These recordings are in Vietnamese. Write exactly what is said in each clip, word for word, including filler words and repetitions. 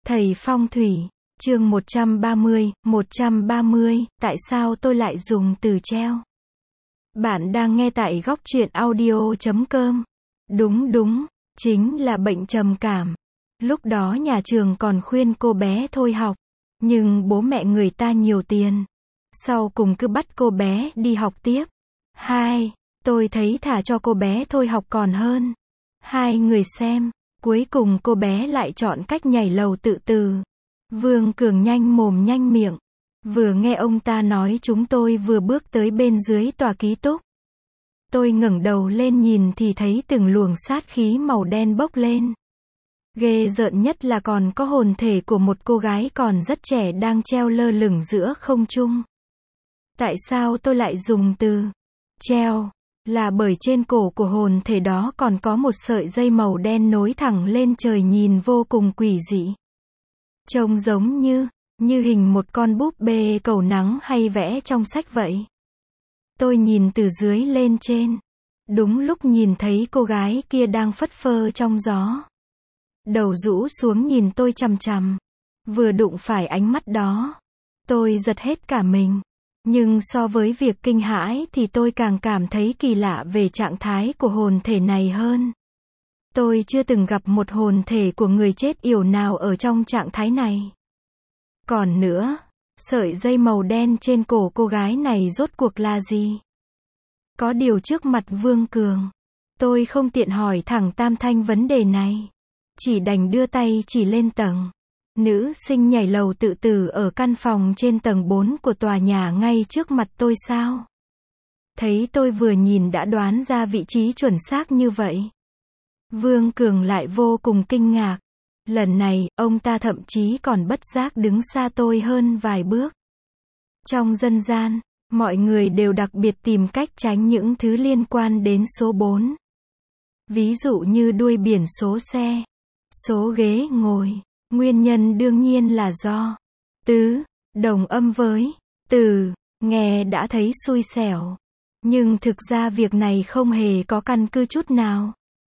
Thầy phong thủy, chương một trăm ba mươi, một trăm ba mươi, tại sao tôi lại dùng từ treo? Bạn đang nghe tại góc truyện audio chấm com. Đúng đúng, chính là bệnh trầm cảm. Lúc đó nhà trường còn khuyên cô bé thôi học, nhưng bố mẹ người ta nhiều tiền. Sau cùng cứ bắt cô bé đi học tiếp. Hai, tôi thấy thả cho cô bé thôi học còn hơn. Hai người xem, cuối cùng cô bé lại chọn cách nhảy lầu tự tử. Vương Cường nhanh mồm nhanh miệng. Vừa nghe ông ta nói chúng tôi vừa bước tới bên dưới tòa ký túc. Tôi ngẩng đầu lên nhìn thì thấy từng luồng sát khí màu đen bốc lên. Ghê rợn nhất là còn có hồn thể của một cô gái còn rất trẻ đang treo lơ lửng giữa không trung. Tại sao tôi lại dùng từ treo? Là bởi trên cổ của hồn thể đó còn có một sợi dây màu đen nối thẳng lên trời nhìn vô cùng quỷ dị. Trông giống như, như hình một con búp bê cầu nắng hay vẽ trong sách vậy. Tôi nhìn từ dưới lên trên. Đúng lúc nhìn thấy cô gái kia đang phất phơ trong gió. Đầu rũ xuống nhìn tôi chằm chằm. Vừa đụng phải ánh mắt đó, tôi giật hết cả mình. Nhưng so với việc kinh hãi thì tôi càng cảm thấy kỳ lạ về trạng thái của hồn thể này hơn. Tôi chưa từng gặp một hồn thể của người chết yểu nào ở trong trạng thái này. Còn nữa, sợi dây màu đen trên cổ cô gái này rốt cuộc là gì? Có điều trước mặt Vương Cường, tôi không tiện hỏi thẳng Tam Thanh vấn đề này. Chỉ đành đưa tay chỉ lên tầng. Nữ sinh nhảy lầu tự tử ở căn phòng trên tầng bốn của tòa nhà ngay trước mặt tôi sao? Thấy tôi vừa nhìn đã đoán ra vị trí chuẩn xác như vậy. Vương Cường lại vô cùng kinh ngạc. Lần này, ông ta thậm chí còn bất giác đứng xa tôi hơn vài bước. Trong dân gian, mọi người đều đặc biệt tìm cách tránh những thứ liên quan đến số bốn. Ví dụ như đuôi biển số xe, số ghế ngồi. Nguyên nhân đương nhiên là do tứ, đồng âm với từ, nghe đã thấy xui xẻo. Nhưng thực ra việc này không hề có căn cứ chút nào.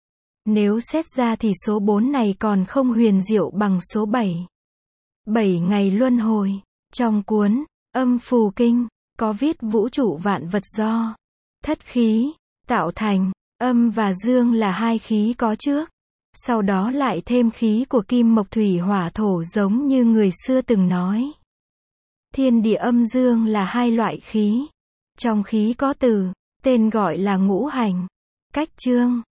Nếu xét ra thì số bốn này còn không huyền diệu bằng số bảy. Bảy ngày luân hồi. Trong cuốn Âm Phù Kinh, có viết vũ trụ vạn vật do thất khí tạo thành, âm và dương là hai khí có trước. Sau đó lại thêm khí của kim mộc thủy hỏa thổ giống như người xưa từng nói. Thiên địa âm dương là hai loại khí. Trong khí có từ, tên gọi là ngũ hành, cách chương,